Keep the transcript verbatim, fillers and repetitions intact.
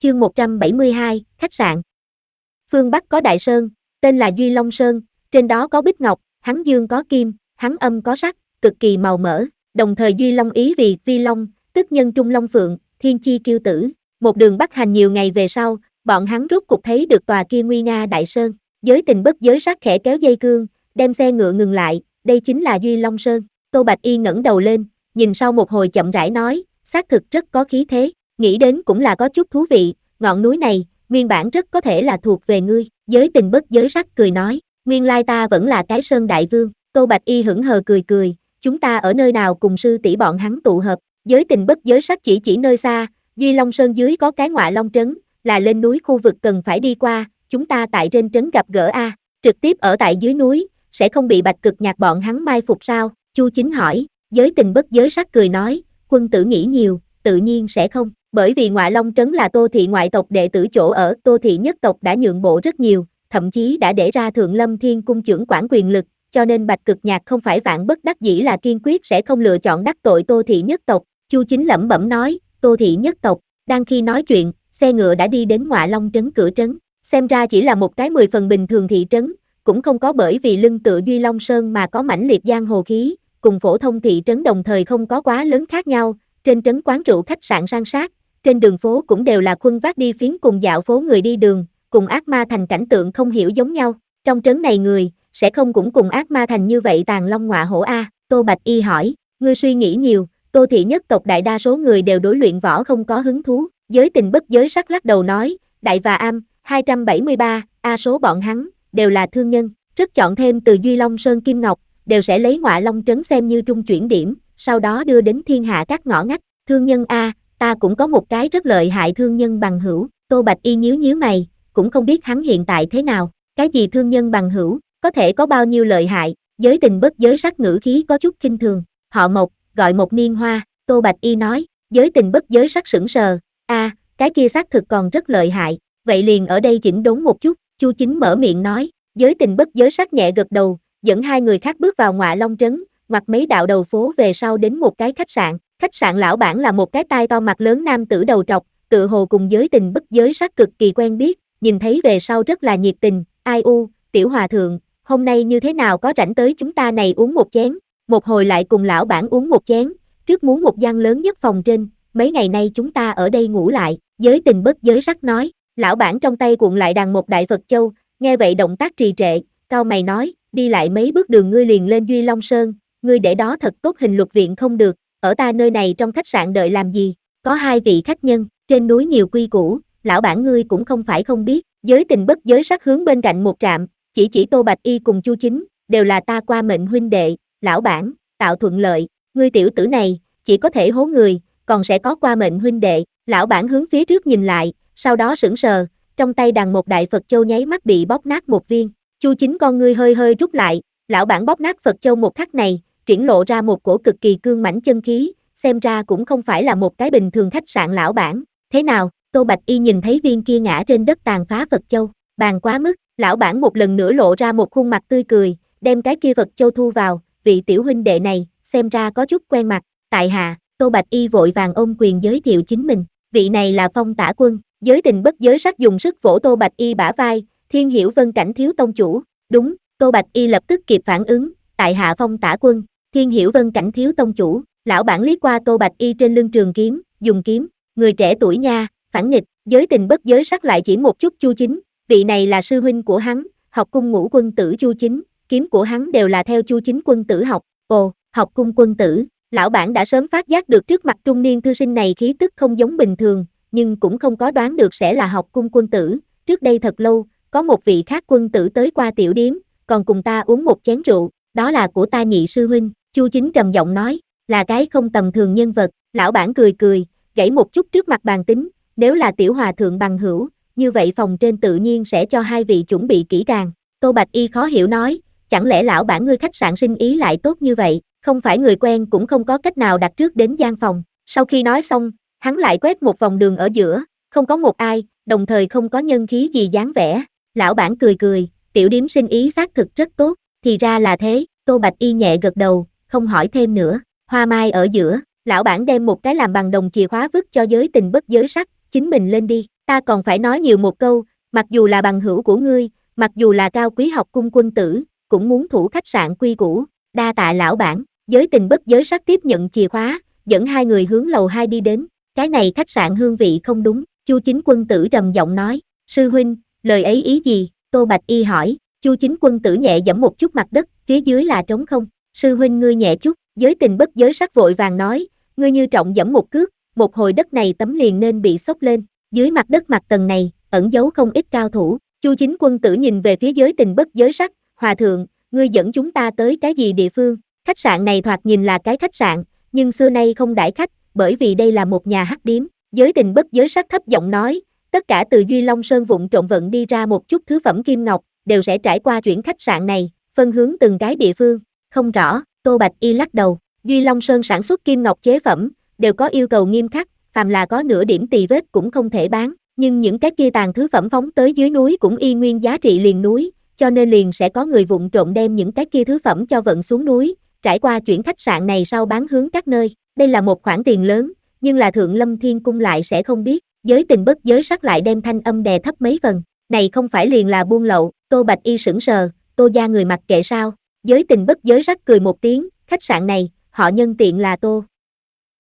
Chương một trăm bảy mươi hai, khách sạn. Phương Bắc có đại sơn, tên là Duy Long Sơn, trên đó có bích ngọc, hắn dương có kim, hắn âm có sắc, cực kỳ màu mỡ, đồng thời Duy Long ý vì Vi Long, tức nhân trung long phượng, thiên chi kiêu tử. Một đường bắc hành nhiều ngày về sau, bọn hắn rốt cục thấy được tòa kia nguy nga đại sơn. Giới tình bất giới sắc khẽ kéo dây cương, đem xe ngựa ngừng lại, đây chính là Duy Long Sơn. Tô Bạch Y ngẩng đầu lên, nhìn sau một hồi chậm rãi nói, xác thực rất có khí thế, nghĩ đến cũng là có chút thú vị, ngọn núi này, nguyên bản rất có thể là thuộc về ngươi. Giới tình bất giới sắc cười nói, nguyên lai ta vẫn là cái Sơn Đại Vương. Tô Bạch Y hững hờ cười cười, chúng ta ở nơi nào cùng sư tỷ bọn hắn tụ hợp. Giới tình bất giới sắc chỉ chỉ nơi xa, Duy Long Sơn dưới có cái Ngọa Long Trấn, là lên núi khu vực cần phải đi qua, chúng ta tại trên trấn gặp gỡ a, trực tiếp ở tại dưới núi, sẽ không bị Bạch Cực Nhạc bọn hắn mai phục sao? Chu Chính hỏi. Giới tình bất giới sắc cười nói, quân tử nghĩ nhiều, tự nhiên sẽ không, bởi vì Ngọa Long Trấn là Tô thị ngoại tộc đệ tử chỗ ở, Tô thị nhất tộc đã nhượng bộ rất nhiều, thậm chí đã để ra Thượng Lâm Thiên Cung trưởng quản quyền lực, cho nên Bạch Cực Nhạc không phải vạn bất đắc dĩ là kiên quyết sẽ không lựa chọn đắc tội Tô thị nhất tộc. Chu Chính lẩm bẩm nói, Tô thị nhất tộc. Đang khi nói chuyện, xe ngựa đã đi đến Ngọa Long Trấn cửa trấn, xem ra chỉ là một cái mười phần bình thường thị trấn, cũng không có bởi vì lưng tựa Duy Long Sơn mà có mãnh liệt giang hồ khí, cùng phổ thông thị trấn đồng thời không có quá lớn khác nhau. Trên trấn quán rượu khách sạn san sát, trên đường phố cũng đều là khuân vác đi phiến cùng dạo phố người đi đường, cùng Ác Ma Thành cảnh tượng không hiểu giống nhau. Trong trấn này người, sẽ không cũng cùng Ác Ma Thành như vậy tàn long ngọa hổ a? Tô Bạch Y hỏi, ngươi suy nghĩ nhiều, Tô thị nhất tộc đại đa số người đều đối luyện võ không có hứng thú. Giới tình bất giới sắc lắc đầu nói, Đại và Am, hai trăm bảy mươi ba, a số bọn hắn, đều là thương nhân, rất chọn thêm từ Duy Long Sơn Kim Ngọc, đều sẽ lấy Ngọa Long Trấn xem như trung chuyển điểm, sau đó đưa đến thiên hạ các ngõ ngách. Thương nhân a, ta cũng có một cái rất lợi hại thương nhân bằng hữu. Tô Bạch Y nhíu nhíu mày, cũng không biết hắn hiện tại thế nào. Cái gì thương nhân bằng hữu, có thể có bao nhiêu lợi hại? Giới tình bất giới sắc ngữ khí có chút khinh thường. Họ Mộc, gọi Mộc Niên Hoa. Tô Bạch Y nói. Giới tình bất giới sắc sững sờ. A, cái kia xác thực còn rất lợi hại. Vậy liền ở đây chỉnh đốn một chút. Chu Chính mở miệng nói. Giới tình bất giới sắc nhẹ gật đầu, dẫn hai người khác bước vào Ngọa Long Trấn, ngoặt mấy đạo đầu phố về sau đến một cái khách sạn. Khách sạn lão bản là một cái tai to mặt lớn nam tử đầu trọc, tự hồ cùng giới tình bất giới sắc cực kỳ quen biết, nhìn thấy về sau rất là nhiệt tình. Ai u, tiểu hòa thượng, hôm nay như thế nào có rảnh tới chúng ta này uống một chén? Một hồi lại cùng lão bản uống một chén, trước muốn một gian lớn nhất phòng trên, mấy ngày nay chúng ta ở đây ngủ lại. Giới tình bất giới sắc nói. Lão bản trong tay cuộn lại đàn một đại Phật châu, nghe vậy động tác trì trệ, cau mày nói, đi lại mấy bước đường ngươi liền lên Duy Long Sơn, ngươi để đó thật tốt hình luật viện không được, ở ta nơi này trong khách sạn đợi làm gì? Có hai vị khách nhân, trên núi nhiều quy củ, lão bản ngươi cũng không phải không biết. Giới tình bất giới sắc hướng bên cạnh một trạm, chỉ chỉ Tô Bạch Y cùng Chu Chính, đều là ta qua mệnh huynh đệ. Lão bản, tạo thuận lợi, ngươi tiểu tử này, chỉ có thể hố người, còn sẽ có qua mệnh huynh đệ. Lão bản hướng phía trước nhìn lại, sau đó sững sờ, trong tay đàn một đại Phật châu nháy mắt bị bóp nát một viên. Chu Chính con ngươi hơi hơi rút lại, lão bản bóp nát Phật châu một khắc này, triển lộ ra một cổ cực kỳ cương mãnh chân khí, xem ra cũng không phải là một cái bình thường khách sạn lão bản. Thế nào? Tô Bạch Y nhìn thấy viên kia ngã trên đất tàn phá Phật châu, bàn quá mức. Lão bản một lần nữa lộ ra một khuôn mặt tươi cười, đem cái kia Phật châu thu vào. Vị tiểu huynh đệ này, xem ra có chút quen mặt. Tại hạ, Tô Bạch Y vội vàng ôm quyền giới thiệu chính mình, vị này là Phong Tả Quân. Giới tình bất giới sắc dùng sức vỗ Tô Bạch Y bả vai, Thiên Hiểu Vân Cảnh thiếu tông chủ. Đúng, Tô Bạch Y lập tức kịp phản ứng, tại hạ Phong Tả Quân, Thiên Hiểu Vân Cảnh thiếu tông chủ. Lão bản liếc qua Tô Bạch Y trên lưng trường kiếm, dùng kiếm, người trẻ tuổi nha, phản nghịch. Giới tình bất giới sắc lại chỉ một chút Chu Chính, vị này là sư huynh của hắn, học cung ngũ quân tử Chu Chính, kiếm của hắn đều là theo Chu Chính quân tử học. Ồ, học cung quân tử. Lão bản đã sớm phát giác được trước mặt trung niên thư sinh này khí tức không giống bình thường, nhưng cũng không có đoán được sẽ là học cung quân tử. Trước đây thật lâu, có một vị khác quân tử tới qua tiểu điếm, còn cùng ta uống một chén rượu, đó là của ta nhị sư huynh. Chu Chính trầm giọng nói, là cái không tầm thường nhân vật. Lão bản cười cười, gãy một chút trước mặt bàn tính, nếu là tiểu hòa thượng bằng hữu, như vậy phòng trên tự nhiên sẽ cho hai vị chuẩn bị kỹ càng. Tô Bạch Y khó hiểu nói, chẳng lẽ lão bản ngươi khách sạn sinh ý lại tốt như vậy, không phải người quen cũng không có cách nào đặt trước đến gian phòng. Sau khi nói xong, hắn lại quét một vòng đường ở giữa, không có một ai, đồng thời không có nhân khí gì dáng vẻ. Lão bản cười cười, tiểu điếm sinh ý xác thực rất tốt, thì ra là thế. Tô Bạch Y nhẹ gật đầu, không hỏi thêm nữa. Hoa mai ở giữa, lão bản đem một cái làm bằng đồng chìa khóa vứt cho giới tình bất giới sắc, chính mình lên đi. Ta còn phải nói nhiều một câu, mặc dù là bằng hữu của ngươi, mặc dù là cao quý học cung quân tử, cũng muốn thủ khách sạn quy củ, đa tạ lão bản. Giới tình bất giới sắc tiếp nhận chìa khóa, dẫn hai người hướng lầu hai đi đến. Cái này khách sạn hương vị không đúng, Chu Chính Quân Tử trầm giọng nói. Sư huynh, lời ấy ý gì? Tô Bạch Y hỏi. Chu Chính Quân Tử nhẹ giẫm một chút mặt đất, phía dưới là trống không. Sư huynh ngươi nhẹ chút, giới tình bất giới sắc vội vàng nói, ngươi như trọng giẫm một cước, một hồi đất này tấm liền nên bị xốc lên. Dưới mặt đất mặt tầng này, ẩn giấu không ít cao thủ. Chu Chính Quân Tử nhìn về phía giới tình bất giới sắc, hòa thượng, ngươi dẫn chúng ta tới cái gì địa phương? Khách sạn này thoạt nhìn là cái khách sạn, nhưng xưa nay không đãi khách, bởi vì đây là một nhà hắc điếm. Giới tình bất giới sắc thấp giọng nói, tất cả từ Duy Long Sơn vụng trộm vận đi ra một chút thứ phẩm kim ngọc, đều sẽ trải qua chuyển khách sạn này, phân hướng từng cái địa phương. Không rõ, Tô Bạch Y lắc đầu, Duy Long Sơn sản xuất kim ngọc chế phẩm, đều có yêu cầu nghiêm khắc, phàm là có nửa điểm tì vết cũng không thể bán, nhưng những cái kia tàn thứ phẩm phóng tới dưới núi cũng y nguyên giá trị liền núi, cho nên liền sẽ có người vụng trộm đem những cái kia thứ phẩm cho vận xuống núi, trải qua chuyển khách sạn này sau bán hướng các nơi. Đây là một khoản tiền lớn, nhưng là Thượng Lâm Thiên Cung lại sẽ không biết. Giới tình bất giới sắc lại đem thanh âm đè thấp mấy phần. Này không phải liền là buôn lậu. Tô Bạch Y sững sờ, Tô gia người mặc kệ sao? Giới tình bất giới sắc cười một tiếng, khách sạn này, họ nhân tiện là Tô